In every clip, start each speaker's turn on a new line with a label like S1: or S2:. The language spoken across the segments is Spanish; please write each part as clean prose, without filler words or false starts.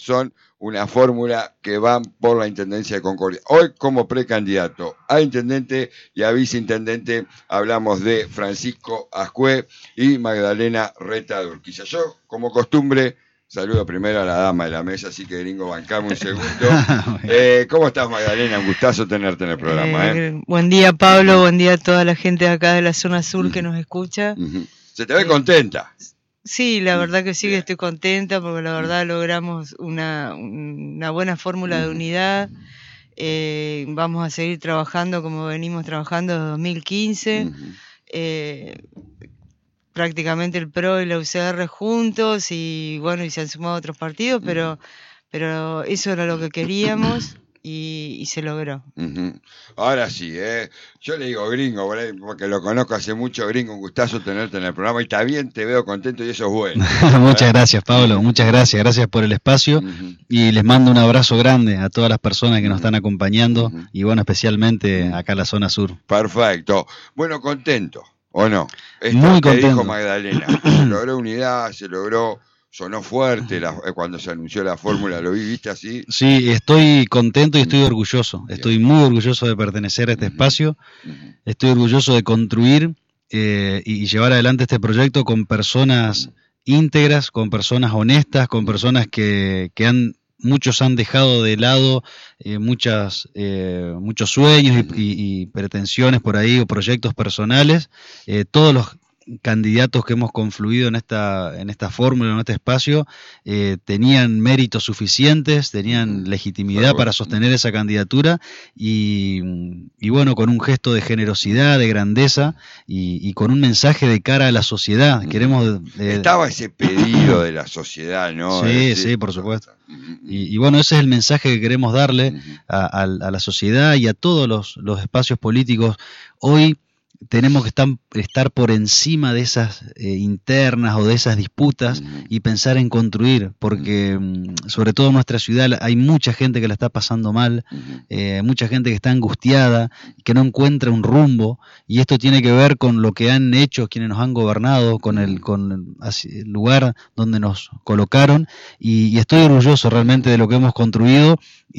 S1: son una fórmula que van por la Intendencia de Concordia. Hoy, como precandidato a intendente y a viceintendente, hablamos de Francisco Ascué y Magdalena Reta de Urquiza. Yo, como costumbre, saludo primero a la dama de la mesa, así que gringo, bancame un segundo. ¿Cómo estás, Magdalena? Un gustazo tenerte en el programa.
S2: Buen día, Pablo, buen día a toda la gente de acá de la zona sur que nos escucha.
S1: Se te ve contenta.
S2: Sí, la verdad que sí, que estoy contenta porque la verdad logramos una buena fórmula de unidad. Vamos a seguir trabajando como venimos trabajando desde 2015. Prácticamente el PRO y la UCR juntos y bueno, y se han sumado otros partidos, pero eso era lo que queríamos y se logró.
S1: Ahora sí, yo le digo gringo, porque lo conozco hace mucho, gringo, un gustazo tenerte en el programa y está bien, te veo contento y eso es bueno.
S3: Muchas gracias, Pablo, muchas gracias por el espacio y les mando un abrazo grande a todas las personas que nos están acompañando y bueno, especialmente acá en la zona sur.
S1: Perfecto, bueno, contento, ¿o no? Esto
S3: muy
S1: que
S3: contento.
S1: Dijo Magdalena, se logró unidad, se logró... Sonó fuerte cuando se anunció la fórmula, ¿lo viste así?
S3: Sí, estoy contento y estoy orgulloso. Estoy muy orgulloso de pertenecer a este espacio. Estoy orgulloso de construir y llevar adelante este proyecto con personas íntegras, con personas honestas, con personas que muchos han dejado de lado muchos sueños y pretensiones por ahí o proyectos personales. Todos los candidatos que hemos confluido en esta fórmula, en este espacio, tenían méritos suficientes, tenían legitimidad para sostener esa candidatura y bueno, con un gesto de generosidad, de grandeza y con un mensaje de cara a la sociedad. Queremos
S1: estaba ese pedido de la sociedad, ¿no?
S3: Sí, por supuesto. Y bueno, ese es el mensaje que queremos darle a la sociedad y a todos los espacios políticos. Hoy tenemos que estar por encima de esas internas o de esas disputas y pensar en construir, porque sobre todo en nuestra ciudad hay mucha gente que la está pasando mal, mucha gente que está angustiada, que no encuentra un rumbo, y esto tiene que ver con lo que han hecho quienes nos han gobernado, con el lugar donde nos colocaron, y estoy orgulloso realmente de lo que hemos construido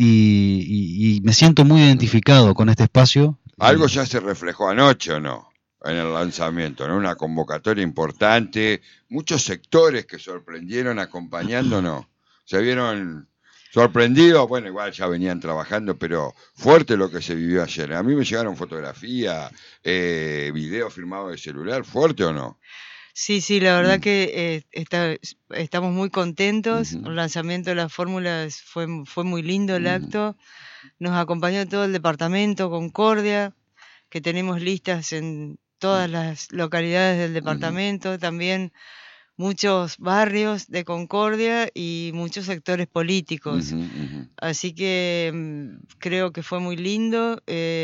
S3: y me siento muy identificado con este espacio.
S1: Algo ya se reflejó anoche, ¿o no? En el lanzamiento, ¿no? Una convocatoria importante, muchos sectores que sorprendieron acompañándonos. Se vieron sorprendidos, bueno, igual ya venían trabajando, pero fuerte lo que se vivió ayer. A mí me llegaron fotografías, videos firmados de celular, ¿fuerte o no?
S2: Sí, la verdad que estamos muy contentos. El lanzamiento de las fórmulas fue muy lindo el acto. Nos acompañó todo el departamento Concordia, que tenemos listas en todas las localidades del departamento, también muchos barrios de Concordia y muchos sectores políticos. Así que creo que fue muy lindo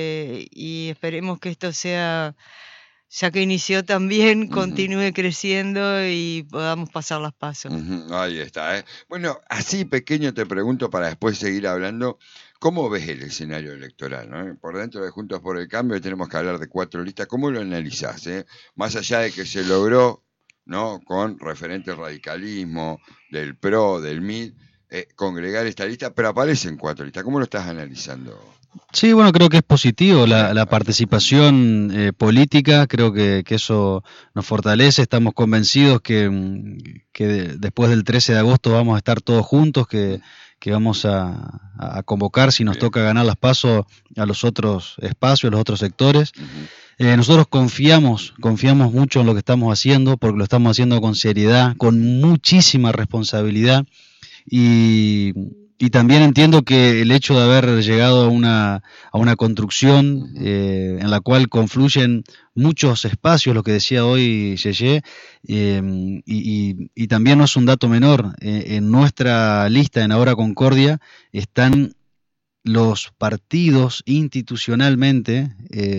S2: y esperemos que esto sea, ya que inició también, continúe creciendo y podamos pasar las pasos.
S1: Ahí está. Bueno, así pequeño te pregunto para después seguir hablando. ¿Cómo ves el escenario electoral, ¿no? Por dentro de Juntos por el Cambio tenemos que hablar de 4 listas. ¿Cómo lo analizás? Más allá de que se logró, ¿no? Con referente al radicalismo, del PRO, del MID, congregar esta lista, pero aparecen 4 listas. ¿Cómo lo estás analizando?
S3: Sí, bueno, creo que es positivo la participación política, creo que eso nos fortalece, estamos convencidos que después del 13 de agosto vamos a estar todos juntos, que vamos a convocar, si nos toca ganar las PASO, a los otros espacios, a los otros sectores. Nosotros confiamos mucho en lo que estamos haciendo, porque lo estamos haciendo con seriedad, con muchísima responsabilidad, y también entiendo que el hecho de haber llegado a una construcción en la cual confluyen muchos espacios, lo que decía hoy Yeye, y también no es un dato menor, en nuestra lista en Ahora Concordia están los partidos institucionalmente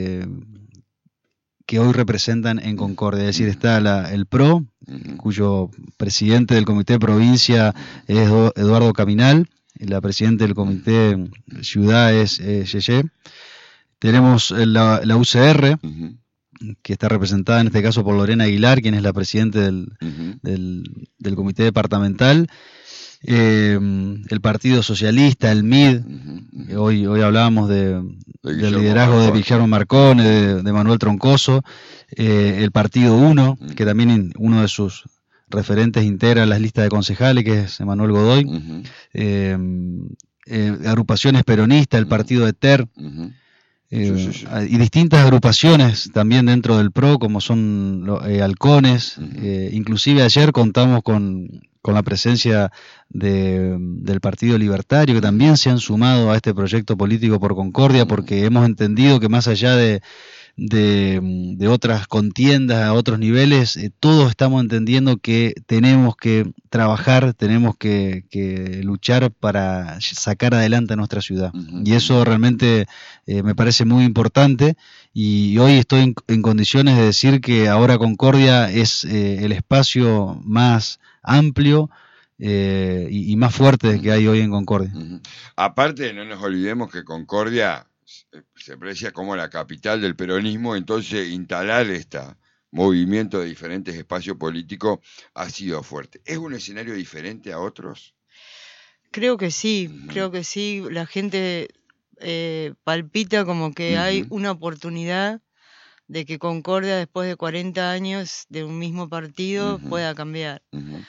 S3: que hoy representan en Concordia, es decir, está el PRO, cuyo presidente del comité de provincia es Eduardo Caminal, la presidenta del comité ciudad es Yeye. Tenemos la UCR, que está representada en este caso por Lorena Aguilar, quien es la presidenta del comité departamental. el Partido Socialista, el MID, hoy hablábamos del liderazgo de Guillermo Marcone, de Manuel Troncoso, el Partido Uno, que también uno de sus referentes integra las listas de concejales, que es Emanuel Godoy, agrupaciones peronistas, el Partido de Ter, y distintas agrupaciones también dentro del PRO, como son halcones. Inclusive ayer contamos con la presencia del Partido Libertario, que también se han sumado a este proyecto político por Concordia, porque hemos entendido que más allá de otras contiendas a otros niveles, todos estamos entendiendo que tenemos que trabajar, tenemos que luchar para sacar adelante a nuestra ciudad. Y eso realmente me parece muy importante, y hoy estoy en condiciones de decir que ahora Concordia es el espacio más amplio y más fuerte que hay hoy en Concordia.
S1: Aparte, no nos olvidemos que Concordia se aprecia como la capital del peronismo, entonces instalar este movimiento de diferentes espacios políticos ha sido fuerte. ¿Es un escenario diferente a otros?
S2: Creo que sí, la gente palpita como que hay una oportunidad de que Concordia, después de 40 años de un mismo partido, pueda cambiar.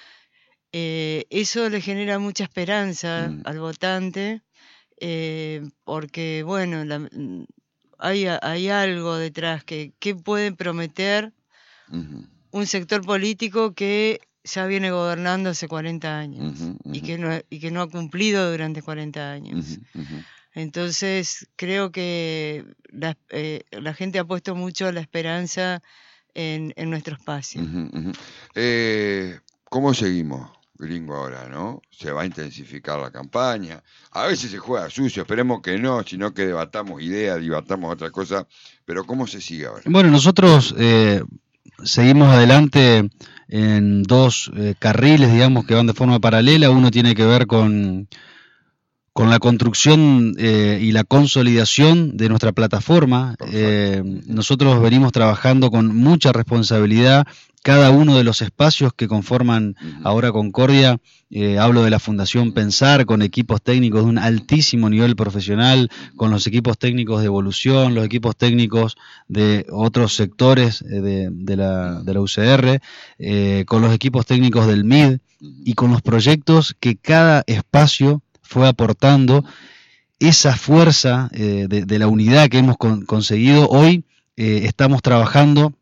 S2: Eso le genera mucha esperanza al votante, porque bueno, hay algo detrás que puede prometer un sector político que ya viene gobernando hace 40 años y que no ha cumplido durante 40 años. Entonces creo que la gente ha puesto mucho la esperanza en nuestro espacio.
S1: ¿Cómo seguimos, Gringo, ahora, no? Se va a intensificar la campaña. A veces se juega sucio, esperemos que no, sino que debatamos ideas, debatamos otra cosa. Pero ¿cómo se sigue ahora?
S3: Bueno, nosotros seguimos adelante en dos carriles, digamos, que van de forma paralela. Uno tiene que ver con la construcción y la consolidación de nuestra plataforma. Nosotros venimos trabajando con mucha responsabilidad cada uno de los espacios que conforman ahora Concordia. Hablo de la Fundación Pensar, con equipos técnicos de un altísimo nivel profesional, con los equipos técnicos de Evolución, los equipos técnicos de otros sectores de la UCR, con los equipos técnicos del MID y con los proyectos que cada espacio fue aportando. Esa fuerza de la unidad que hemos conseguido. Hoy estamos trabajando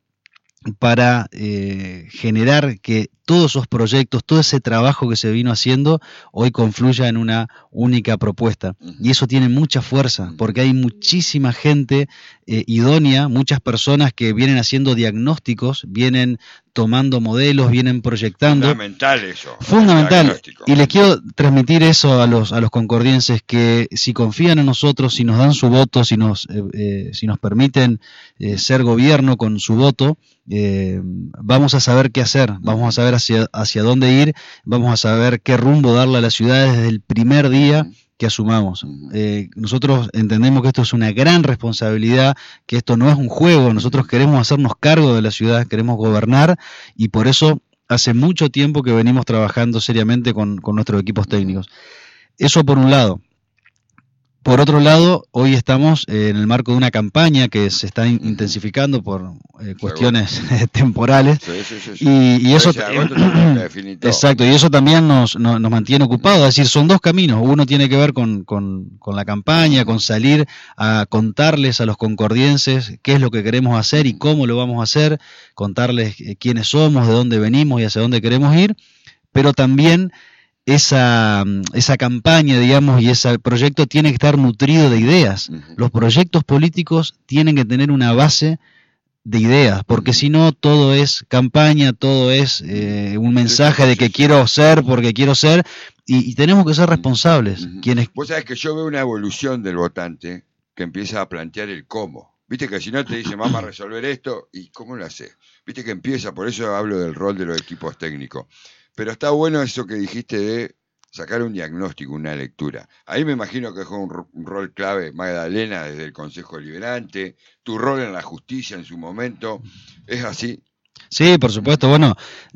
S3: para generar que todos esos proyectos, todo ese trabajo que se vino haciendo, hoy confluya en una única propuesta. Y eso tiene mucha fuerza, porque hay muchísima gente idónea, muchas personas que vienen haciendo diagnósticos, vienen tomando modelos, vienen proyectando.
S1: Fundamental eso.
S3: Fundamental. Y les quiero transmitir eso a los concordienses, que si confían en nosotros, si nos dan su voto, si nos permiten ser gobierno con su voto, vamos a saber qué hacer, vamos a saber hacia dónde ir, vamos a saber qué rumbo darle a la ciudad desde el primer día que asumamos. Nosotros entendemos que esto es una gran responsabilidad, que esto no es un juego. Nosotros queremos hacernos cargo de la ciudad, queremos gobernar, y por eso hace mucho tiempo que venimos trabajando seriamente con nuestros equipos técnicos. Eso por un lado. Por otro lado, hoy estamos en el marco de una campaña que se está intensificando por cuestiones temporales. Y eso exacto, y eso también nos mantiene ocupados. Es decir, son dos caminos. Uno tiene que ver con la campaña, con salir a contarles a los concordienses qué es lo que queremos hacer y cómo lo vamos a hacer, contarles quiénes somos, de dónde venimos y hacia dónde queremos ir, pero también esa campaña, digamos, y ese proyecto tiene que estar nutrido de ideas. Los proyectos políticos tienen que tener una base de ideas, porque si no, todo es campaña, todo es un mensaje de que quiero ser porque quiero ser, y tenemos que ser responsables.
S1: Vos sabés que yo veo una evolución del votante que empieza a plantear el cómo. Viste que si no te dicen, vamos a resolver esto, ¿y cómo lo haces? Viste que empieza, por eso hablo del rol de los equipos técnicos. Pero está bueno eso que dijiste de sacar un diagnóstico, una lectura. Ahí me imagino que es un rol clave Magdalena desde el Consejo Liberante, tu rol en la justicia en su momento, ¿es así?
S3: Sí, por supuesto. Bueno,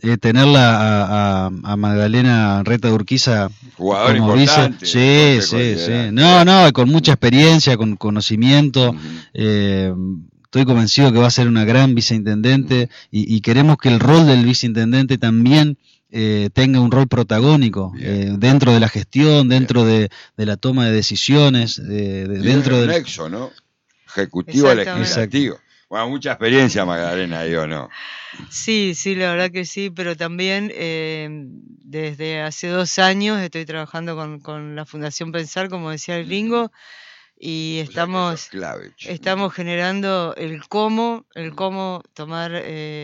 S3: tenerla a Magdalena Reta de Urquiza
S1: jugador
S3: como
S1: importante.
S3: vice, sí. No, con mucha experiencia, con conocimiento. Estoy convencido que va a ser una gran viceintendente y queremos que el rol del viceintendente también tenga un rol protagónico dentro de la gestión, dentro de la toma de decisiones, dentro del
S1: nexo, ¿no? Ejecutivo al legislativo. Bueno, mucha experiencia, Magdalena, digo, ¿no?
S2: Sí, la verdad que sí, pero también desde hace 2 años estoy trabajando con la Fundación Pensar, como decía el gringo, y estamos generando el cómo tomar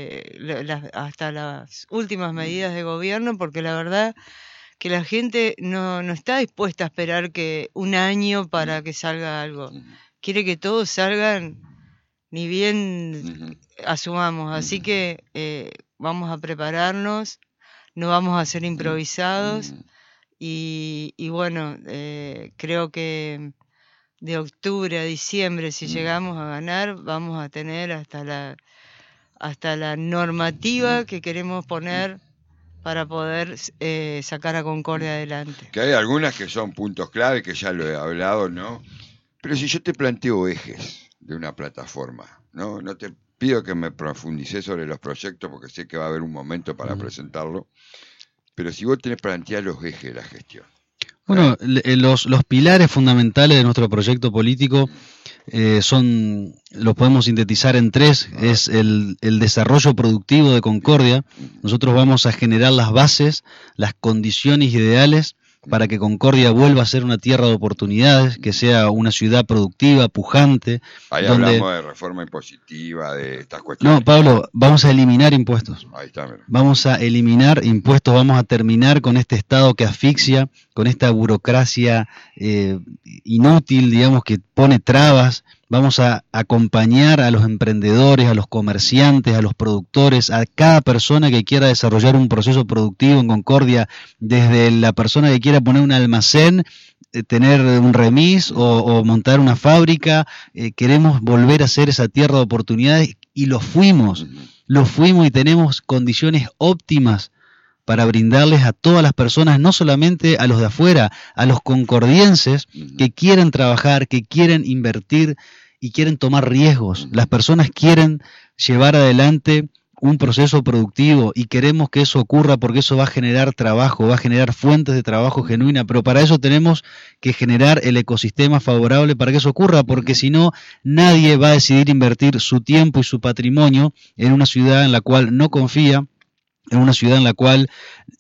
S2: hasta las últimas medidas de gobierno, porque la verdad que la gente no está dispuesta a esperar que un año para que salga algo. Quiere que todos salgan ni bien asumamos. Así que vamos a prepararnos, no vamos a ser improvisados y bueno, creo que de octubre a diciembre, si llegamos a ganar, vamos a tener hasta la normativa que queremos poner para poder sacar a Concordia adelante.
S1: Que hay algunas que son puntos clave, que ya lo he hablado, ¿no? Pero si yo te planteo ejes de una plataforma, no te pido que me profundices sobre los proyectos, porque sé que va a haber un momento para presentarlo, pero si vos tenés plantear los ejes de la gestión.
S3: Bueno, los pilares fundamentales de nuestro proyecto político los podemos sintetizar en 3. Es el desarrollo productivo de Concordia. Nosotros vamos a generar las bases, las condiciones ideales para que Concordia vuelva a ser una tierra de oportunidades, que sea una ciudad productiva, pujante.
S1: Ahí hablamos de reforma impositiva, de estas cuestiones.
S3: No, Pablo, vamos a eliminar impuestos.
S1: Ahí está, mira.
S3: Vamos a eliminar impuestos, vamos a terminar con este Estado que asfixia, con esta burocracia inútil, digamos, que pone trabas. Vamos a acompañar a los emprendedores, a los comerciantes, a los productores, a cada persona que quiera desarrollar un proceso productivo en Concordia, desde la persona que quiera poner un almacén, tener un remis o montar una fábrica. Queremos volver a ser esa tierra de oportunidades y lo fuimos y tenemos condiciones óptimas para brindarles a todas las personas, no solamente a los de afuera, a los concordienses que quieren trabajar, que quieren invertir y quieren tomar riesgos. Las personas quieren llevar adelante un proceso productivo y queremos que eso ocurra porque eso va a generar trabajo, va a generar fuentes de trabajo genuina, pero para eso tenemos que generar el ecosistema favorable para que eso ocurra, porque si no, nadie va a decidir invertir su tiempo y su patrimonio en una ciudad en la cual no confía, en una ciudad en la cual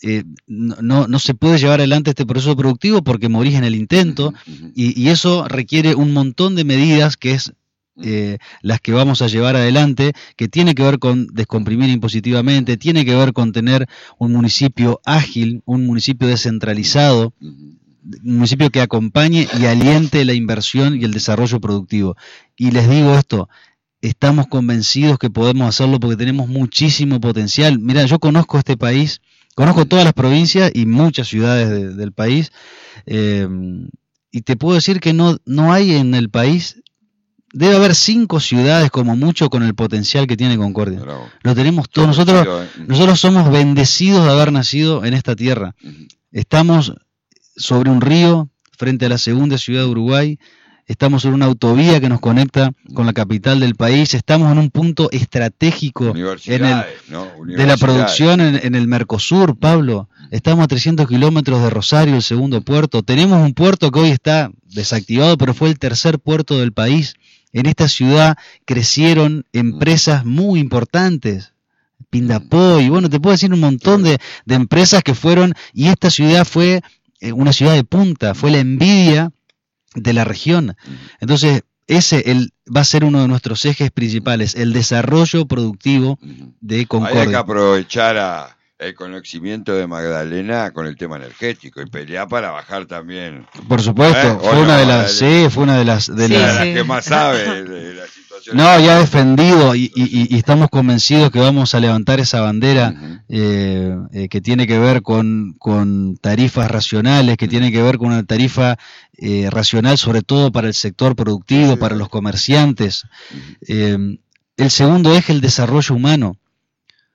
S3: no se puede llevar adelante este proceso productivo porque morís en el intento, y eso requiere un montón de medidas que es las que vamos a llevar adelante, que tiene que ver con descomprimir impositivamente, tiene que ver con tener un municipio ágil, un municipio descentralizado, un municipio que acompañe y aliente la inversión y el desarrollo productivo. Y les digo esto, estamos convencidos que podemos hacerlo porque tenemos muchísimo potencial. Mira, yo conozco este país, conozco todas las provincias y muchas ciudades del país, y te puedo decir que no hay en el país, debe haber 5 ciudades como mucho con el potencial que tiene Concordia. Bravo. Lo tenemos todos. Nosotros somos bendecidos de haber nacido en esta tierra. Estamos sobre un río frente a la segunda ciudad de Uruguay. Estamos en una autovía que nos conecta con la capital del país. Estamos en un punto estratégico de la producción en el Mercosur, Pablo. Estamos a 300 kilómetros de Rosario, el segundo puerto. Tenemos un puerto que hoy está desactivado, pero fue el tercer puerto del país. En esta ciudad crecieron empresas muy importantes. Pindapó, y bueno, te puedo decir un montón de empresas que fueron, y esta ciudad fue una ciudad de punta, fue la envidia de la región. Entonces, va a ser uno de nuestros ejes principales, el desarrollo productivo de Concordia.
S1: Hay que aprovechar el conocimiento de Magdalena con el tema energético y pelear para bajar también.
S3: Por supuesto, fue una de las
S1: que más sabe de la situación.
S3: No, ya defendido y estamos convencidos que vamos a levantar esa bandera que tiene que ver con tarifas racionales, que tiene que ver con una tarifa racional sobre todo para el sector productivo, para los comerciantes. El segundo eje, el desarrollo humano.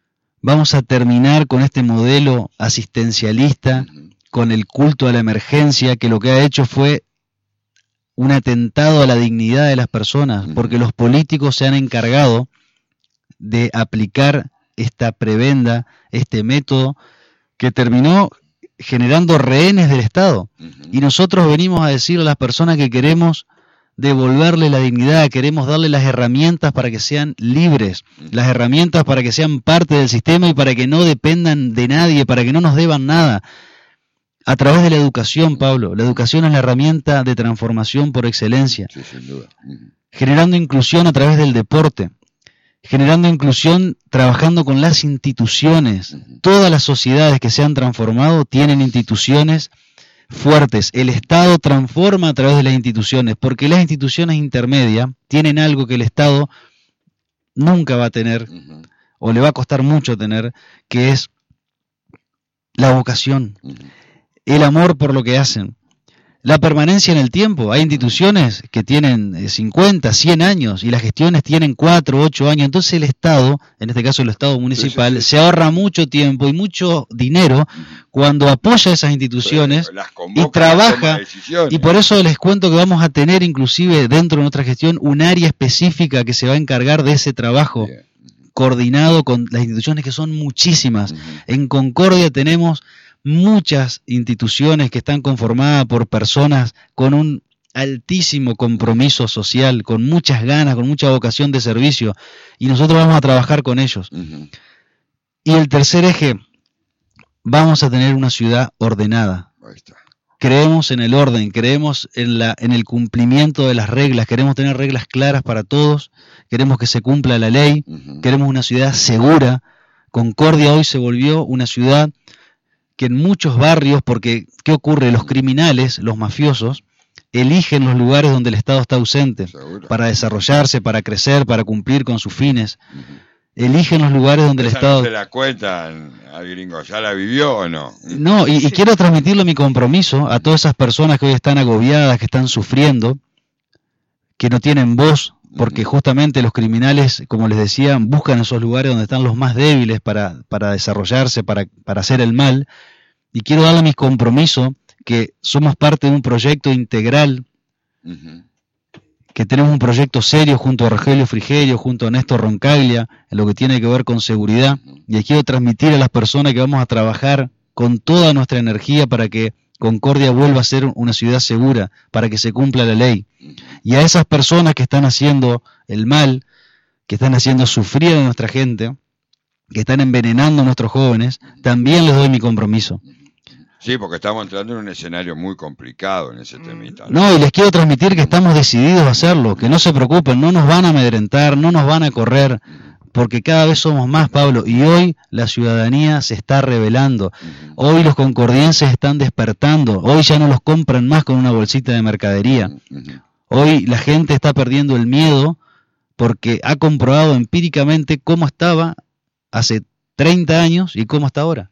S3: Vamos a terminar con este modelo asistencialista, con el culto a la emergencia, que lo que ha hecho fue un atentado a la dignidad de las personas, porque los políticos se han encargado de aplicar esta prebenda, este método, que terminó generando rehenes del Estado. Y nosotros venimos a decirle a las personas que queremos devolverle la dignidad, queremos darle las herramientas para que sean libres, las herramientas para que sean parte del sistema y para que no dependan de nadie, para que no nos deban nada. A través de la educación, Pablo. La educación es la herramienta de transformación por excelencia.
S1: Sí, sin duda.
S3: Generando inclusión a través del deporte. Generando inclusión trabajando con las instituciones. Todas las sociedades que se han transformado tienen instituciones fuertes. El Estado transforma a través de las instituciones, porque las instituciones intermedias tienen algo que el Estado nunca va a tener, o le va a costar mucho tener, que es la vocación, el amor por lo que hacen, la permanencia en el tiempo. Hay instituciones que tienen 50, 100 años y las gestiones tienen 4, 8 años. Entonces el Estado, en este caso el Estado municipal, se ahorra mucho tiempo y mucho dinero cuando apoya a esas instituciones y trabaja. Y por eso les cuento que vamos a tener inclusive dentro de nuestra gestión un área específica que se va a encargar de ese trabajo coordinado con las instituciones, que son muchísimas. En Concordia tenemos muchas instituciones que están conformadas por personas con un altísimo compromiso social, con muchas ganas, con mucha vocación de servicio, y nosotros vamos a trabajar con ellos. Y el tercer eje, vamos a tener una ciudad ordenada. Creemos en el orden, creemos en el cumplimiento de las reglas, queremos tener reglas claras para todos, queremos que se cumpla la ley, queremos una ciudad segura. Concordia hoy se volvió una ciudad que en muchos barrios, porque ¿qué ocurre? Los criminales, los mafiosos, eligen los lugares donde el Estado está ausente, para desarrollarse, para crecer, para cumplir con sus fines. Eligen los lugares donde el Estado...
S1: ¿No se la cuentan al gringo? ¿Ya la vivió o no?
S3: No, y quiero transmitirle mi compromiso a todas esas personas que hoy están agobiadas, que están sufriendo, que no tienen voz, porque justamente los criminales, como les decía, buscan esos lugares donde están los más débiles para desarrollarse, para hacer el mal. Y quiero darle mi compromiso, que somos parte de un proyecto integral, que tenemos un proyecto serio junto a Rogelio Frigerio, junto a Néstor Roncaglia, en lo que tiene que ver con seguridad. Y quiero transmitir a las personas que vamos a trabajar con toda nuestra energía para que Concordia vuelva a ser una ciudad segura, para que se cumpla la ley. Y a esas personas que están haciendo el mal, que están haciendo sufrir a nuestra gente, que están envenenando a nuestros jóvenes, también les doy mi compromiso.
S1: Sí, porque estamos entrando en un escenario muy complicado en ese temita.
S3: No, y les quiero transmitir que estamos decididos a hacerlo, que no se preocupen, no nos van a amedrentar, no nos van a correr, porque cada vez somos más, Pablo, y hoy la ciudadanía se está rebelando. Hoy los concordienses están despertando, hoy ya no los compran más con una bolsita de mercadería. Hoy la gente está perdiendo el miedo porque ha comprobado empíricamente cómo estaba hace 30 años y cómo está ahora.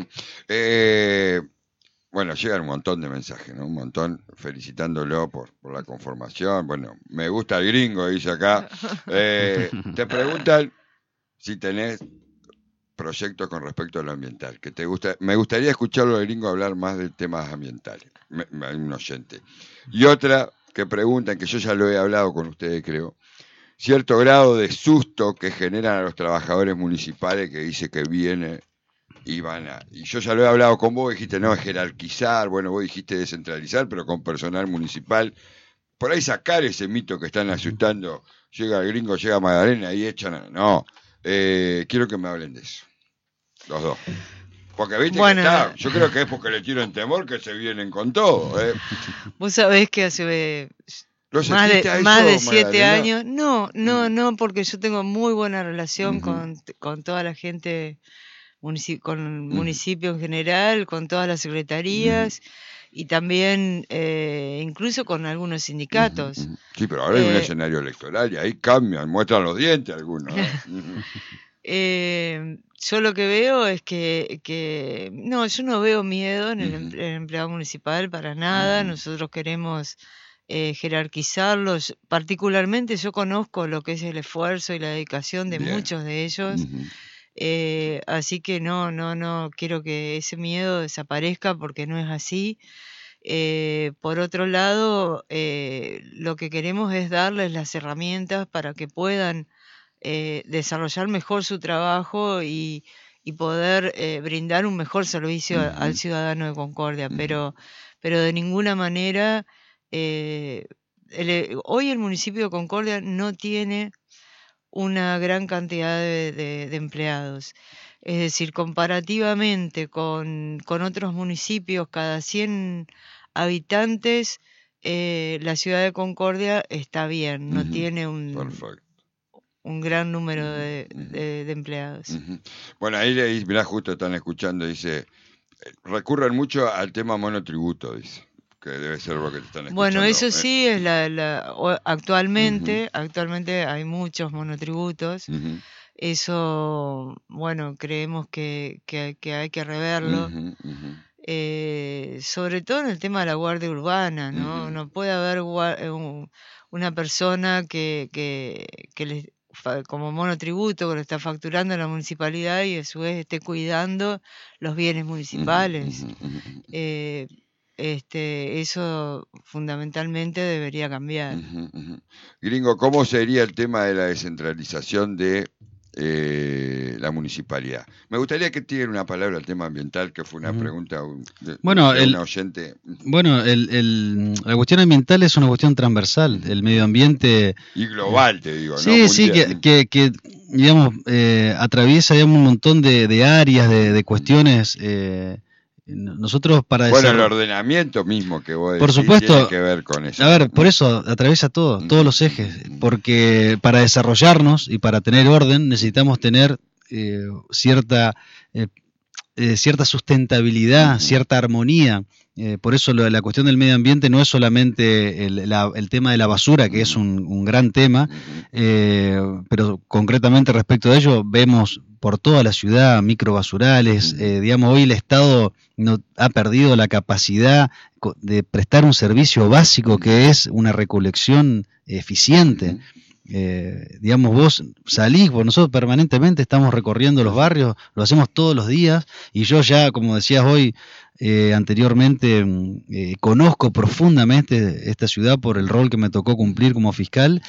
S1: Bueno, llegan un montón de mensajes, ¿no? Un montón felicitándolo por la conformación. Bueno, me gusta el gringo, dice acá. Te preguntan si tenés proyectos con respecto a lo ambiental. Me gustaría escucharlo al gringo hablar más de temas ambientales. Un oyente. Y otra que preguntan, que yo ya lo he hablado con ustedes, creo, cierto grado de susto que generan a los trabajadores municipales, que dice que viene y y yo ya lo he hablado con vos, dijiste no, jerarquizar, bueno, vos dijiste descentralizar, pero con personal municipal, por ahí sacar ese mito que están asustando, llega el gringo, llega Magdalena y echan, no, quiero que me hablen de eso, los dos. Porque viste que está, yo creo que es porque le tiran temor que se vienen con todo.
S2: Vos sabés que hace más de 7 años, no, porque yo tengo muy buena relación con toda la gente, con el municipio en general, con todas las secretarías y también incluso con algunos sindicatos.
S1: Sí, pero ahora hay un escenario electoral y ahí cambian, muestran los dientes algunos.
S2: Yo lo que veo es que no, yo no veo miedo en el empleado municipal para nada. Nosotros queremos jerarquizarlos. Particularmente yo conozco lo que es el esfuerzo y la dedicación de muchos de ellos. Así que no quiero que ese miedo desaparezca porque no es así. Por otro lado, lo que queremos es darles las herramientas para que puedan desarrollar mejor su trabajo y poder brindar un mejor servicio al ciudadano de Concordia, pero de ninguna manera hoy el municipio de Concordia no tiene una gran cantidad de empleados. Es decir, comparativamente con otros municipios, cada 100 habitantes, la ciudad de Concordia está bien, no tiene un gran número de empleados.
S1: Bueno, ahí mirá, justo están escuchando, dice, recurren mucho al tema monotributo, dice, que debe ser lo que te están escuchando.
S2: Bueno, eso sí es actualmente hay muchos monotributos. Eso, bueno, creemos que hay que reverlo. Sobre todo en el tema de la guardia urbana, ¿no? No puede haber una persona que como monotributo que lo está facturando a la municipalidad y a su vez esté cuidando los bienes municipales. Eso fundamentalmente debería cambiar.
S1: Gringo, ¿cómo sería el tema de la descentralización de la municipalidad? Me gustaría que tire una palabra al tema ambiental, que fue una pregunta de una oyente.
S3: Bueno, la cuestión ambiental es una cuestión transversal, el medio ambiente...
S1: Y global, te digo, ¿no?
S3: Sí, que digamos, atraviesa, digamos, un montón de áreas, de cuestiones... nosotros
S1: el ordenamiento mismo que vos decís,
S3: por supuesto,
S1: tiene que ver con eso.
S3: A ver, por eso atraviesa todos los ejes, porque para desarrollarnos y para tener orden necesitamos tener cierta sustentabilidad, cierta armonía. Por eso la cuestión del medio ambiente no es solamente el tema de la basura, que es un gran tema, pero concretamente respecto de ello vemos por toda la ciudad microbasurales. Digamos, hoy el Estado no ha perdido la capacidad de prestar un servicio básico que es una recolección eficiente. Digamos, vos salís, nosotros permanentemente estamos recorriendo los barrios, lo hacemos todos los días, y yo ya, como decías hoy, anteriormente, conozco profundamente esta ciudad por el rol que me tocó cumplir como fiscal,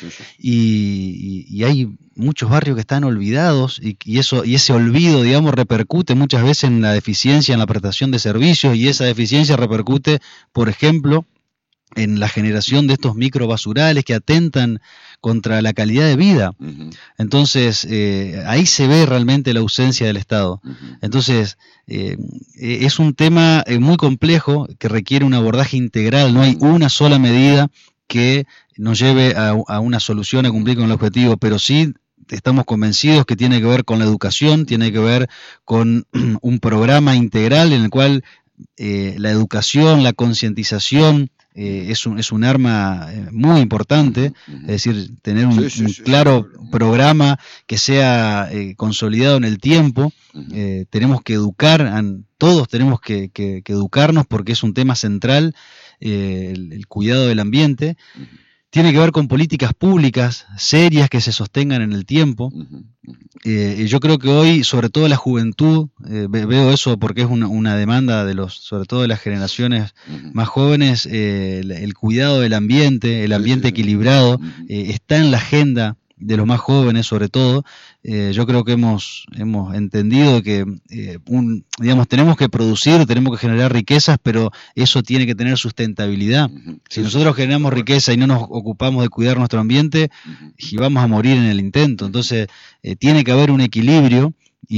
S3: y hay muchos barrios que están olvidados, y ese olvido, digamos, repercute muchas veces en la deficiencia en la prestación de servicios, y esa deficiencia repercute, por ejemplo, en la generación de estos microbasurales que atentan contra la calidad de vida. Entonces, ahí se ve realmente la ausencia del Estado. Entonces, es un tema muy complejo que requiere un abordaje integral. No hay una sola medida que nos lleve a una solución, a cumplir con el objetivo, pero sí estamos convencidos que tiene que ver con la educación, tiene que ver con un programa integral en el cual la educación, la concientización, es un arma muy importante, es decir, tener un claro programa que sea consolidado en el tiempo. Tenemos que educar, todos tenemos que educarnos, porque es un tema central, el cuidado del ambiente. Tiene que ver con políticas públicas serias que se sostengan en el tiempo. Yo creo que hoy, sobre todo la juventud, veo eso porque es una demanda sobre todo de las generaciones más jóvenes, el cuidado del ambiente, el ambiente equilibrado, está en la agenda de los más jóvenes, sobre todo. Yo creo que hemos entendido que digamos, tenemos que producir, tenemos que generar riquezas, pero eso tiene que tener sustentabilidad. Si nosotros generamos riqueza y no nos ocupamos de cuidar nuestro ambiente, y vamos a morir en el intento. Entonces, tiene que haber un equilibrio,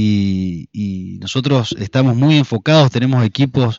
S3: y nosotros estamos muy enfocados, tenemos equipos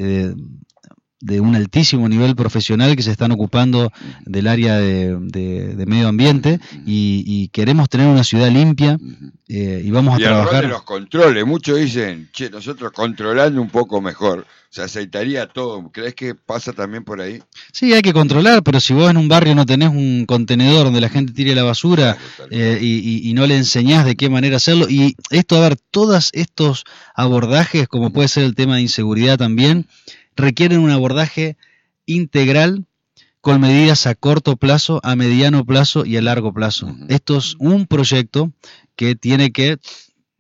S3: de un altísimo nivel profesional que se están ocupando del área de medio ambiente, y queremos tener una ciudad limpia, y vamos a trabajar.
S1: Y el rol de los controles, muchos dicen, nosotros controlando un poco mejor, se aceitaría todo. ¿Crees que pasa también por ahí?
S3: Sí, hay que controlar, pero si vos en un barrio no tenés un contenedor donde la gente tire la basura, y no le enseñás de qué manera hacerlo, y esto, a ver, todos estos abordajes, como puede ser el tema de inseguridad también, requieren un abordaje integral con medidas a corto plazo, a mediano plazo y a largo plazo. Esto es un proyecto que tiene que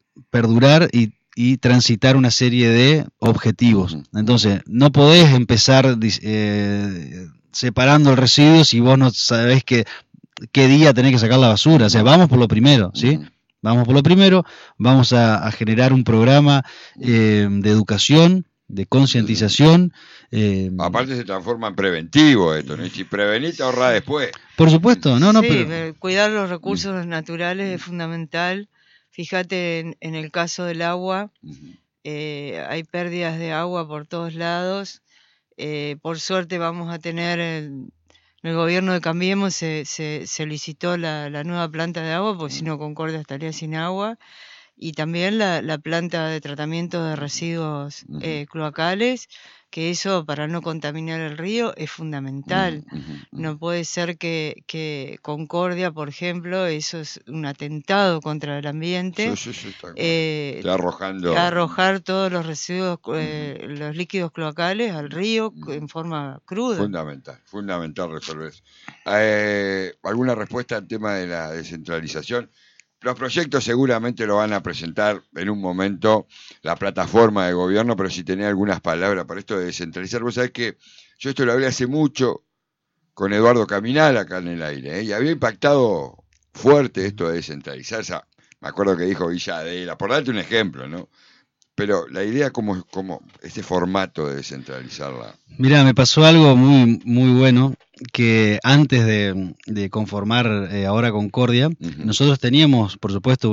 S3: perdurar y transitar una serie de objetivos. Entonces, no podés empezar separando el residuo si vos no sabés qué día tenés que sacar la basura. O sea, vamos por lo primero, ¿sí? Vamos por lo primero, vamos a generar un programa de educación, de concientización.
S1: Aparte se transforma en preventivo esto, ¿no? Y si prevenís te ahorrás después.
S3: Por supuesto,
S2: sí,
S3: pero
S2: cuidar los recursos naturales es fundamental. Fíjate en el caso del agua, hay pérdidas de agua por todos lados. Por suerte vamos a tener, en el gobierno de Cambiemos se licitó la nueva planta de agua, porque si no Concordia estaría sin agua. Y también la planta de tratamiento de residuos cloacales, que eso para no contaminar el río es fundamental. No puede ser que Concordia, por ejemplo, eso es un atentado contra el ambiente.
S1: Está arrojando.
S2: Arrojar todos los residuos, los líquidos cloacales al río en forma cruda.
S1: Fundamental resolver eso. ¿Alguna respuesta al tema de la descentralización? Los proyectos seguramente lo van a presentar en un momento la plataforma de gobierno, pero si tenés algunas palabras para esto de descentralizar, vos sabés que yo esto lo hablé hace mucho con Eduardo Caminal acá en el aire, y había impactado fuerte esto de descentralizar. Me acuerdo que dijo Villa Adela, por darte un ejemplo, ¿no? Pero la idea como ese formato de descentralizarla.
S3: Mirá, me pasó algo muy, muy bueno, que antes de conformar ahora Concordia, nosotros teníamos, por supuesto,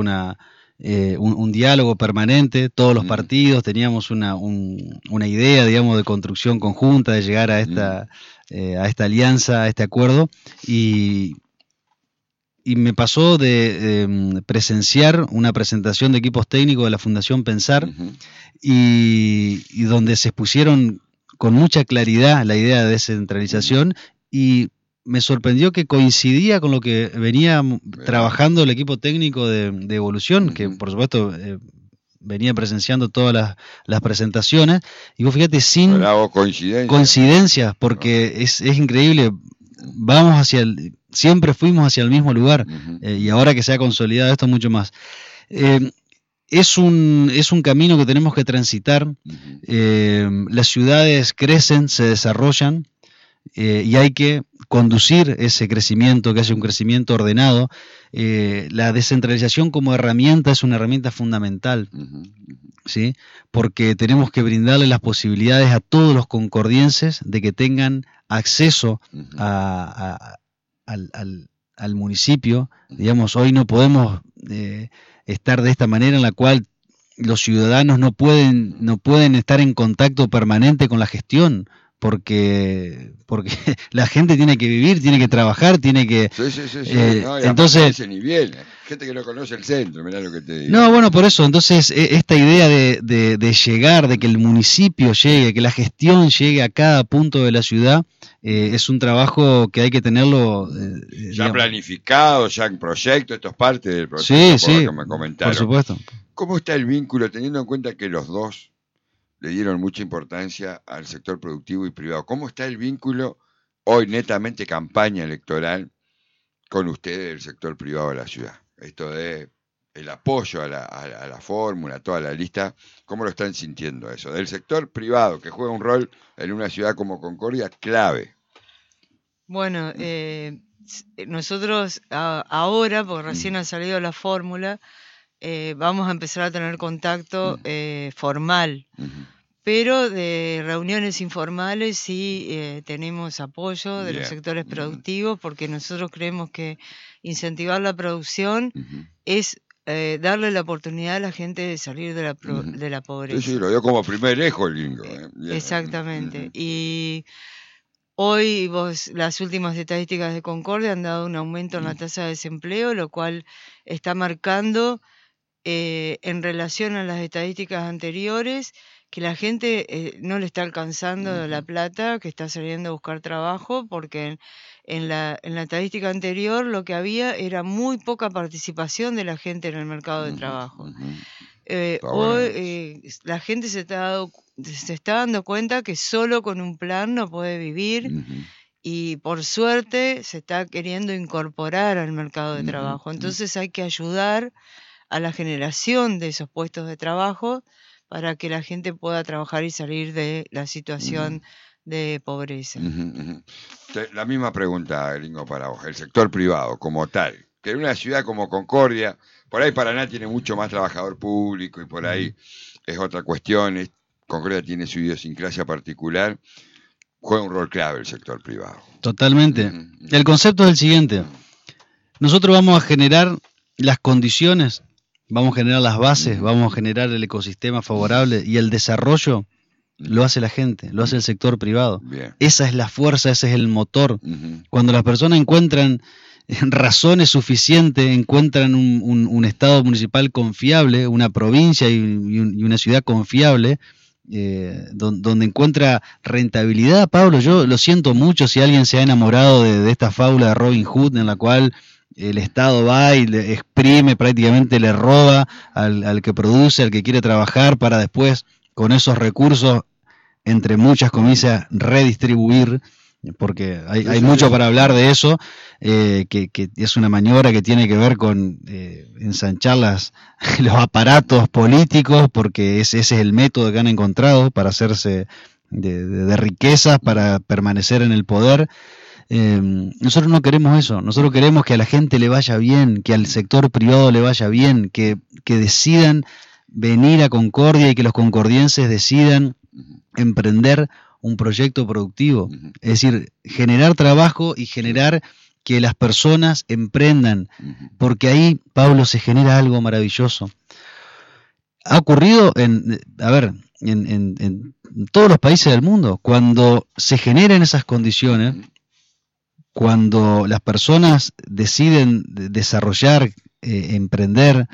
S3: un diálogo permanente, todos los partidos, teníamos una idea, digamos, de construcción conjunta, de llegar a esta alianza, a este acuerdo, y me pasó de presenciar una presentación de equipos técnicos de la Fundación Pensar, y donde se expusieron con mucha claridad la idea de descentralización, y me sorprendió que coincidía con lo que venía trabajando el equipo técnico de Evolución, que por supuesto venía presenciando todas las presentaciones, y vos fíjate, sin coincidencias, porque es increíble. Siempre fuimos hacia el mismo lugar, y ahora que se ha consolidado esto, mucho más. Es un camino que tenemos que transitar. Las ciudades crecen, se desarrollan, y hay que conducir ese crecimiento, que haya un crecimiento ordenado. La descentralización como herramienta es una herramienta fundamental, ¿sí? Porque tenemos que brindarle las posibilidades a todos los concordienses de que tengan acceso al municipio. Digamos, hoy no podemos estar de esta manera en la cual los ciudadanos no pueden estar en contacto permanente con la gestión, porque la gente tiene que vivir, tiene que trabajar, tiene que...
S1: No, entonces ni bien. Gente que no conoce el centro, mirá lo que te digo.
S3: No, bueno, por eso, entonces esta idea de llegar, de que el municipio llegue, que la gestión llegue a cada punto de la ciudad, es un trabajo que hay que tenerlo
S1: ya planificado, ya en proyecto. Esto es parte del proyecto,
S3: sí,
S1: por lo que me comentaron.
S3: Por supuesto.
S1: ¿Cómo está el vínculo, teniendo en cuenta que los dos le dieron mucha importancia al sector productivo y privado? ¿Cómo está el vínculo hoy, netamente campaña electoral, con ustedes del sector privado de la ciudad? Esto de el apoyo a la fórmula, toda la lista, ¿cómo lo están sintiendo eso? Del sector privado, que juega un rol en una ciudad como Concordia clave.
S2: Bueno, nosotros ahora, porque recién ha salido la fórmula, vamos a empezar a tener contacto formal, pero de reuniones informales sí tenemos apoyo de los sectores productivos, porque nosotros creemos que incentivar la producción es darle la oportunidad a la gente de salir de la pobreza.
S1: Sí, lo dio como primer eje, Lingo.
S2: Exactamente. Y hoy las últimas estadísticas de Concordia han dado un aumento en la tasa de desempleo, lo cual está marcando, en relación a las estadísticas anteriores, que la gente no le está alcanzando la plata, que está saliendo a buscar trabajo, porque en la estadística anterior lo que había era muy poca participación de la gente en el mercado de trabajo. Hoy la gente se está dando cuenta que solo con un plan no puede vivir, y por suerte se está queriendo incorporar al mercado de trabajo. Entonces hay que ayudar a la generación de esos puestos de trabajo para que la gente pueda trabajar y salir de la situación de pobreza.
S1: La misma pregunta, Gringo, para vos. El sector privado como tal, que en una ciudad como Concordia, por ahí Paraná tiene mucho más trabajador público y por ahí es otra cuestión, Concordia tiene su idiosincrasia particular, juega un rol clave el sector privado.
S3: Totalmente. El concepto es el siguiente. Nosotros vamos a generar las condiciones, vamos a generar las bases, vamos a generar el ecosistema favorable y el desarrollo lo hace la gente, lo hace el sector privado.
S1: Bien.
S3: Esa es la fuerza, ese es el motor. Cuando las personas encuentran razones suficientes, encuentran un estado municipal confiable, una provincia y una ciudad confiable, donde encuentra rentabilidad. Pablo, yo lo siento mucho si alguien se ha enamorado de esta fábula de Robin Hood en la cual el Estado va y le exprime, prácticamente le roba al que produce, al que quiere trabajar, para después con esos recursos, entre muchas comillas, redistribuir, porque hay mucho para hablar de eso, que es una maniobra que tiene que ver con ensanchar los aparatos políticos, porque ese es el método que han encontrado para hacerse de riquezas, para permanecer en el poder. Nosotros no queremos eso, nosotros queremos que a la gente le vaya bien, que al sector privado le vaya bien, que decidan venir a Concordia y que los concordienses decidan emprender un proyecto productivo, es decir, generar trabajo y generar que las personas emprendan, porque ahí, Pablo, se genera algo maravilloso. Ha ocurrido en todos los países del mundo, cuando se generan esas condiciones, cuando las personas deciden desarrollar, emprender,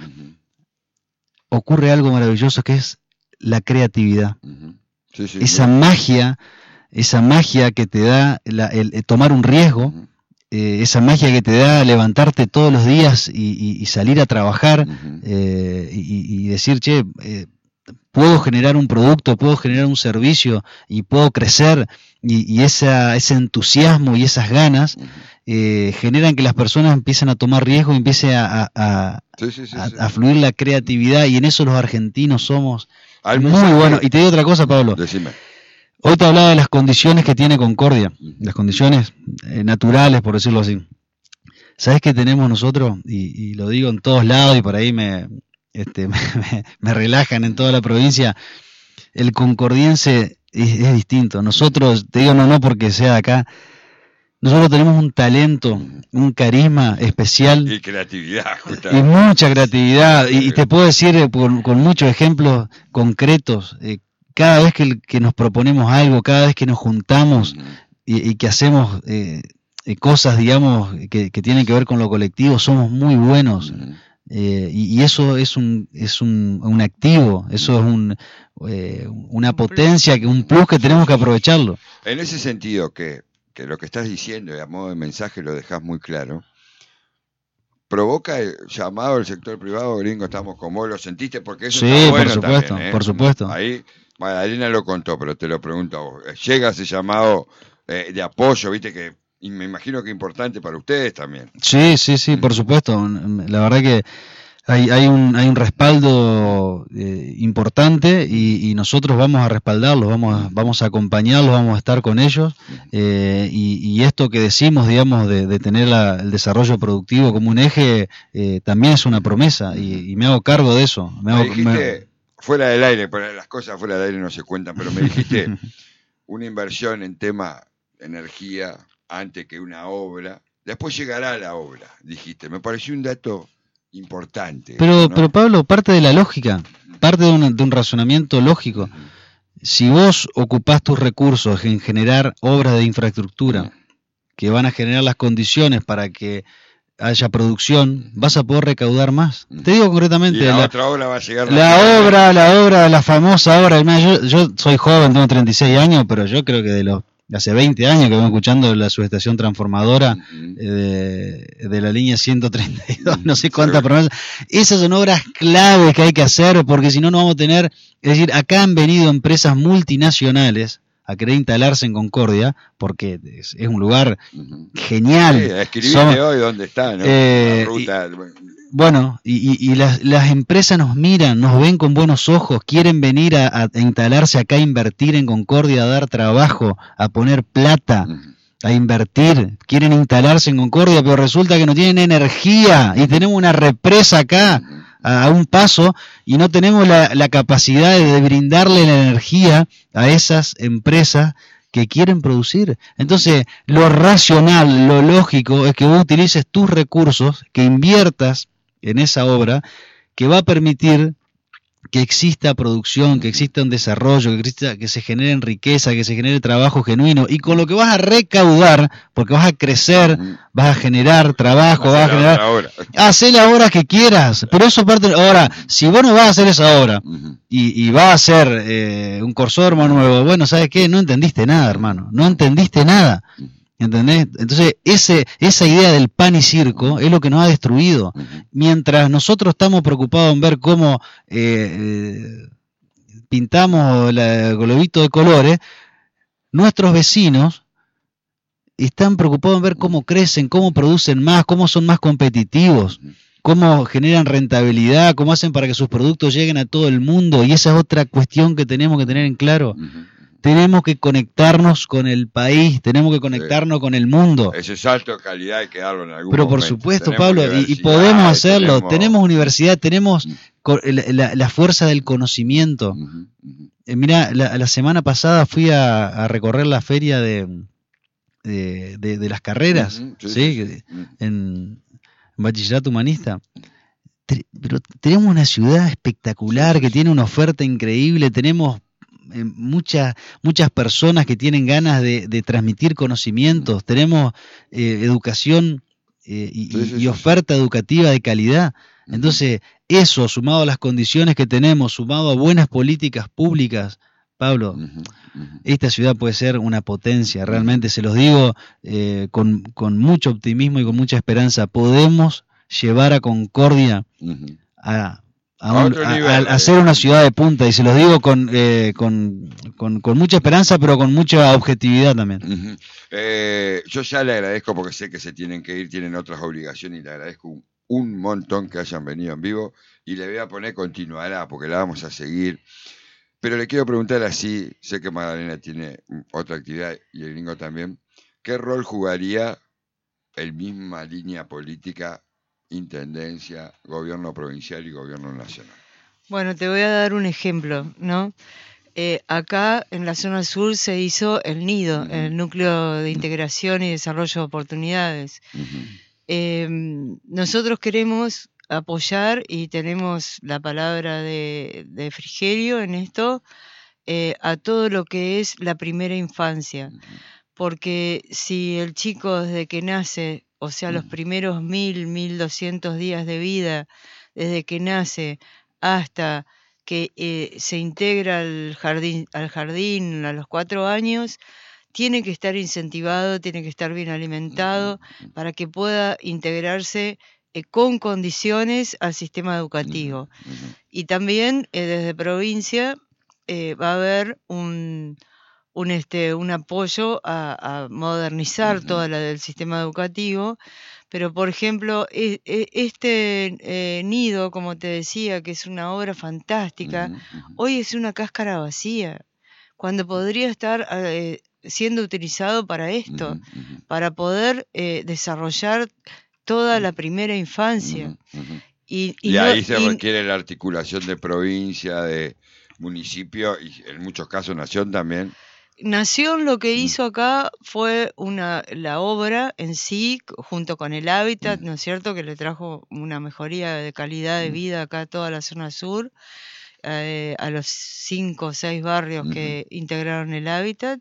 S3: ocurre algo maravilloso que es la creatividad. Esa magia que te da el tomar un riesgo, esa magia que te da levantarte todos los días y salir a trabajar, y decir, che, puedo generar un producto, puedo generar un servicio y puedo crecer, y ese entusiasmo y esas ganas generan que las personas empiecen a tomar riesgo y empiece a fluir la creatividad, y en eso los argentinos somos muy buenos. Y te digo otra cosa, Pablo.
S1: Decime.
S3: Hoy te hablaba de las condiciones que tiene Concordia, las condiciones naturales, por decirlo así. ¿Sabes qué tenemos nosotros? Y lo digo en todos lados, y por ahí me relajan en toda la provincia. El concordiense es distinto. Nosotros, te digo no porque sea de acá, nosotros tenemos un talento, un carisma especial.
S1: Y creatividad.
S3: Y mucha creatividad. Y te puedo decir con muchos ejemplos concretos. Cada vez que nos proponemos algo, cada vez que nos juntamos y que hacemos cosas, digamos, que tienen que ver con lo colectivo, somos muy buenos. Y eso es un activo, eso es una potencia, un plus que tenemos que aprovecharlo.
S1: En ese sentido, que lo que estás diciendo y a modo de mensaje lo dejas muy claro, provoca el llamado del sector privado, Gringo, estamos con vos, ¿lo sentiste? Porque eso está bueno,
S3: por supuesto,
S1: también,
S3: por supuesto.
S1: Ahí Magdalena lo contó, pero te lo pregunto a vos. Llega ese llamado de apoyo, viste, que y me imagino que importante para ustedes también.
S3: Sí, por supuesto. La verdad que hay un respaldo importante, y nosotros vamos a respaldarlos, vamos a acompañarlos, vamos a estar con ellos, y esto que decimos, digamos, de tener el desarrollo productivo como un eje, también es una promesa, y me hago cargo de eso.
S1: Me dijiste, fuera del aire, pero las cosas fuera del aire no se cuentan, pero me dijiste una inversión en tema energía antes que una obra, después llegará la obra, dijiste. Me pareció un dato importante.
S3: Pero Pablo, parte de la lógica, parte de un razonamiento lógico. Si vos ocupás tus recursos en generar obras de infraestructura que van a generar las condiciones para que haya producción, vas a poder recaudar más. Te digo concretamente,
S1: y la otra obra va a llegar.
S3: La famosa obra. Yo soy joven, tengo 36 años, pero yo creo que de hace 20 años que vengo escuchando la subestación transformadora de la línea 132, no sé cuántas promesas. Esas son obras claves que hay que hacer, porque si no, no vamos a tener. Es decir, acá han venido empresas multinacionales a querer instalarse en Concordia, porque es un lugar genial.
S1: Sí, escribiste hoy dónde está, ¿no? La ruta.
S3: Bueno, y las empresas nos miran, nos ven con buenos ojos, quieren venir a instalarse acá, a invertir en Concordia, a dar trabajo, a poner plata, a invertir, quieren instalarse en Concordia, pero resulta que no tienen energía y tenemos una represa acá a un paso y no tenemos la capacidad de brindarle la energía a esas empresas que quieren producir. Entonces, lo racional, lo lógico es que vos utilices tus recursos, que inviertas en esa obra, que va a permitir que exista producción, que exista un desarrollo, que se genere riqueza, que se genere trabajo genuino, y con lo que vas a recaudar, porque vas a crecer, vas a generar trabajo, vas a generar... Hacé la obra que quieras, pero eso parte... Ahora, si vos no vas a hacer esa obra, y vas a hacer un Corsormo nuevo, bueno, ¿sabes qué? No entendiste nada, hermano, no entendiste nada. ¿Entendés? Entonces, esa idea del pan y circo es lo que nos ha destruido. Mientras nosotros estamos preocupados en ver cómo pintamos el globito de colores, nuestros vecinos están preocupados en ver cómo crecen, cómo producen más, cómo son más competitivos, cómo generan rentabilidad, cómo hacen para que sus productos lleguen a todo el mundo. Y esa es otra cuestión que tenemos que tener en claro. Tenemos que conectarnos con el país, tenemos que conectarnos con el mundo.
S1: Ese salto de calidad hay que darlo en algún momento.
S3: Pero por supuesto, Pablo, y podemos hacerlo. Tenemos universidad, tenemos la fuerza del conocimiento. Mira, la semana pasada fui a recorrer la feria de las carreras, en bachillerato humanista. Pero tenemos una ciudad espectacular que tiene una oferta increíble, tenemos muchas personas que tienen ganas de transmitir conocimientos, tenemos educación y oferta educativa de calidad. Entonces, eso sumado a las condiciones que tenemos, sumado a buenas políticas públicas, Pablo, esta ciudad puede ser una potencia, realmente se los digo con mucho optimismo y con mucha esperanza. Podemos llevar a Concordia a ser una ciudad de punta, y se los digo con mucha esperanza, pero con mucha objetividad también.
S1: Yo ya le agradezco, porque sé que se tienen que ir, tienen otras obligaciones, y le agradezco un montón que hayan venido en vivo, y le voy a poner continuará, porque la vamos a seguir. Pero le quiero preguntar así, sé que Magdalena tiene otra actividad y el gringo también, ¿qué rol jugaría el misma línea política, intendencia, gobierno provincial y gobierno nacional?
S2: Bueno, te voy a dar un ejemplo, ¿no? Acá en la zona sur se hizo el NIDO, el Núcleo de Integración y Desarrollo de Oportunidades. Nosotros queremos apoyar, y tenemos la palabra de Frigerio en esto, a todo lo que es la primera infancia. Porque si el chico desde que nace, o sea, los primeros 1.200 días de vida, desde que nace hasta que se integra al jardín a los 4 años, tiene que estar incentivado, tiene que estar bien alimentado para que pueda integrarse con condiciones al sistema educativo. Y también desde provincia va a haber un apoyo a modernizar todo el sistema educativo. Pero, por ejemplo, este nido, como te decía, que es una obra fantástica, hoy es una cáscara vacía, cuando podría estar siendo utilizado para esto, para poder desarrollar toda la primera infancia. Y
S1: ahí se requiere la articulación de provincia, de municipio y en muchos casos nación también.
S2: Nación lo que hizo acá fue la obra en sí, junto con el hábitat, ¿no es cierto?, que le trajo una mejoría de calidad de vida acá a toda la zona sur, a los 5 o 6 barrios que integraron el hábitat.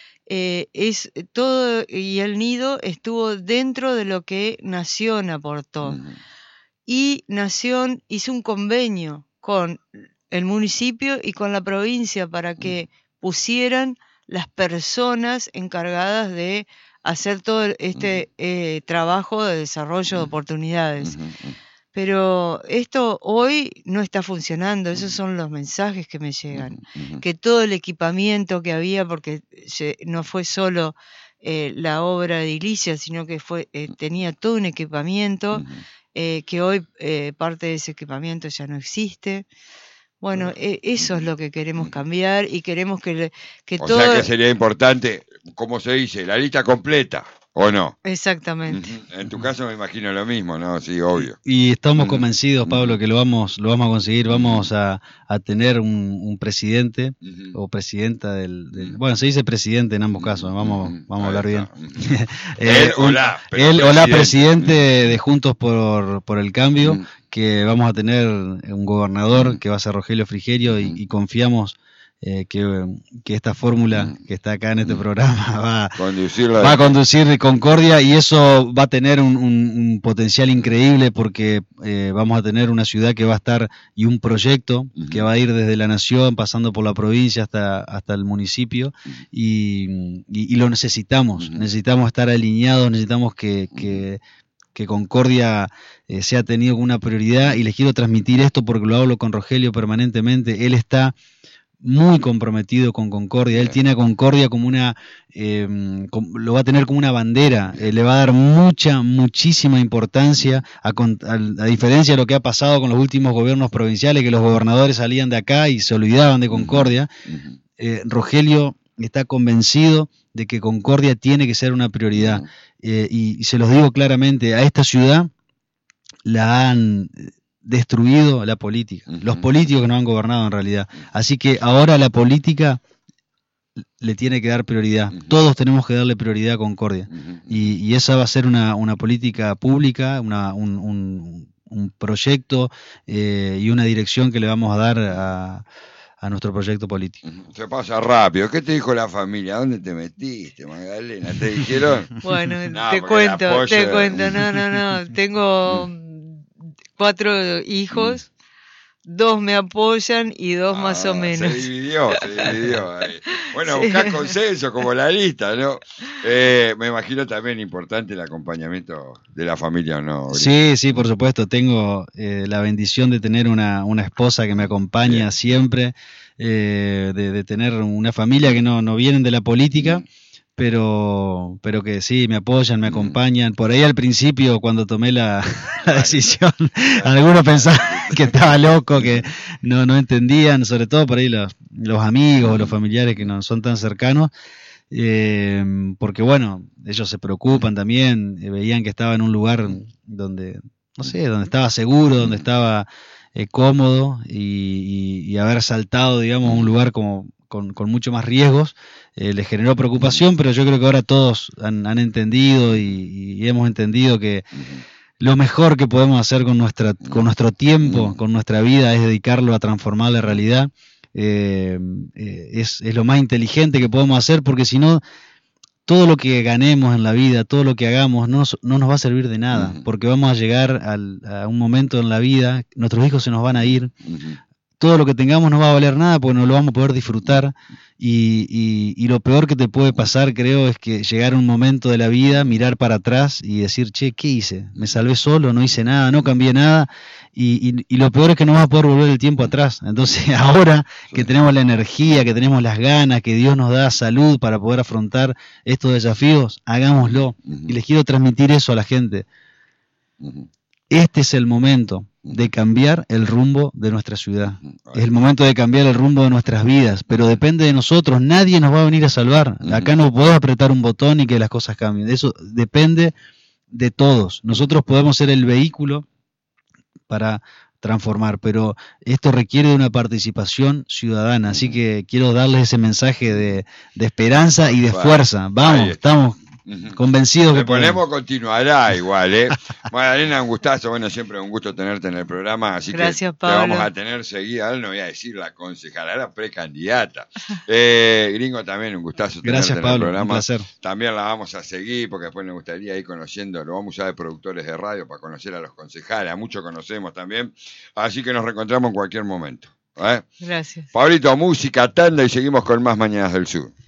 S2: Es todo, y el nido estuvo dentro de lo que Nación aportó. Y Nación hizo un convenio con el municipio y con la provincia para que pusieran las personas encargadas de hacer todo este trabajo de desarrollo de oportunidades. Pero esto hoy no está funcionando, esos son los mensajes que me llegan. Que todo el equipamiento que había, porque no fue solo la obra de edilicia, sino que tenía todo un equipamiento, que hoy parte de ese equipamiento ya no existe. Bueno, eso es lo que queremos cambiar y queremos que
S1: todo... O sea que sería importante, como se dice, la lista completa, ¿o no?
S2: Exactamente.
S1: En tu caso me imagino lo mismo, ¿no? Sí, obvio.
S3: Y estamos convencidos, Pablo, que lo vamos a conseguir. Vamos a tener un presidente o presidenta bueno, se dice presidente en ambos casos, vamos a hablar bien.
S1: Él o
S3: la presidente de Juntos por el Cambio, que vamos a tener un gobernador que va a ser Rogelio Frigerio y confiamos que esta fórmula que está acá en este programa va a conducir Concordia, y eso va a tener un potencial increíble, porque vamos a tener una ciudad que va a estar, y un proyecto que va a ir desde la nación, pasando por la provincia hasta el municipio, y lo necesitamos estar alineados, necesitamos que Concordia sea tenido como una prioridad, y les quiero transmitir esto porque lo hablo con Rogelio permanentemente. Él está muy comprometido con Concordia, él tiene a Concordia como lo va a tener como una bandera, le va a dar muchísima importancia, a diferencia de lo que ha pasado con los últimos gobiernos provinciales, que los gobernadores salían de acá y se olvidaban de Concordia. Rogelio está convencido de que Concordia tiene que ser una prioridad, y se los digo claramente, a esta ciudad la han destruido la política, los políticos que nos han gobernado en realidad. Así que ahora la política le tiene que dar prioridad. Todos tenemos que darle prioridad a Concordia. Y esa va a ser una política pública, un proyecto y una dirección que le vamos a dar a nuestro proyecto político.
S1: Se pasa rápido. ¿Qué te dijo la familia? ¿Dónde te metiste, Magdalena? ¿Te dijeron?
S2: Bueno, te cuento. No. Tengo 4 hijos, 2 me apoyan y 2 más o menos.
S1: Se dividió ahí. Bueno, buscar consenso como la lista, ¿no? Me imagino también importante el acompañamiento de la familia, ¿no?
S3: Sí, por supuesto. Tengo la bendición de tener una esposa que me acompaña siempre, de tener una familia que no vienen de la política, pero que sí, me apoyan, me acompañan. Por ahí al principio, cuando tomé la decisión, algunos pensaban que estaba loco, que no entendían, sobre todo por ahí los amigos, los familiares que no son tan cercanos, porque bueno, ellos se preocupan también, veían que estaba en un lugar donde estaba seguro, donde estaba cómodo, y haber saltado, digamos, a un lugar como con mucho más riesgos, les generó preocupación, pero yo creo que ahora todos han entendido y hemos entendido que lo mejor que podemos hacer con nuestro tiempo, con nuestra vida, es dedicarlo a transformar la realidad. Es lo más inteligente que podemos hacer, porque si no, todo lo que ganemos en la vida, todo lo que hagamos, no nos va a servir de nada, porque vamos a llegar a un momento en la vida, nuestros hijos se nos van a ir, todo lo que tengamos no va a valer nada porque no lo vamos a poder disfrutar, y lo peor que te puede pasar, creo, es que llegar a un momento de la vida, mirar para atrás y decir, che, ¿qué hice? Me salvé solo, no hice nada, no cambié nada, y lo peor es que no vas a poder volver el tiempo atrás. Entonces ahora que tenemos la energía, que tenemos las ganas, que Dios nos da salud para poder afrontar estos desafíos, hagámoslo. Y les quiero transmitir eso a la gente. Este es el momento de cambiar el rumbo de nuestra ciudad. Es el momento de cambiar el rumbo de nuestras vidas, pero depende de nosotros. Nadie nos va a venir a salvar. Acá no podés apretar un botón y que las cosas cambien. Eso depende de todos. Nosotros podemos ser el vehículo para transformar, pero esto requiere de una participación ciudadana. Así que quiero darles ese mensaje de esperanza y de fuerza. Vamos, estamos convencidos que
S1: ponemos, continuará igual, ¿eh? Magdalena, un gustazo, bueno, siempre un gusto tenerte en el programa, así
S2: gracias,
S1: que
S2: Pablo.
S1: Te vamos a tener seguida, no voy a decir la concejala, la precandidata. Gringo, también un gustazo
S3: gracias,
S1: tenerte
S3: Pablo,
S1: en el programa.
S3: Un placer.
S1: También la vamos a seguir porque después nos gustaría ir conociendo, lo vamos a usar de productores de radio para conocer a los concejales, a muchos conocemos también, así que nos reencontramos en cualquier momento.
S2: Gracias.
S1: Pablito, música, tanda y seguimos con más Mañanas del Sur.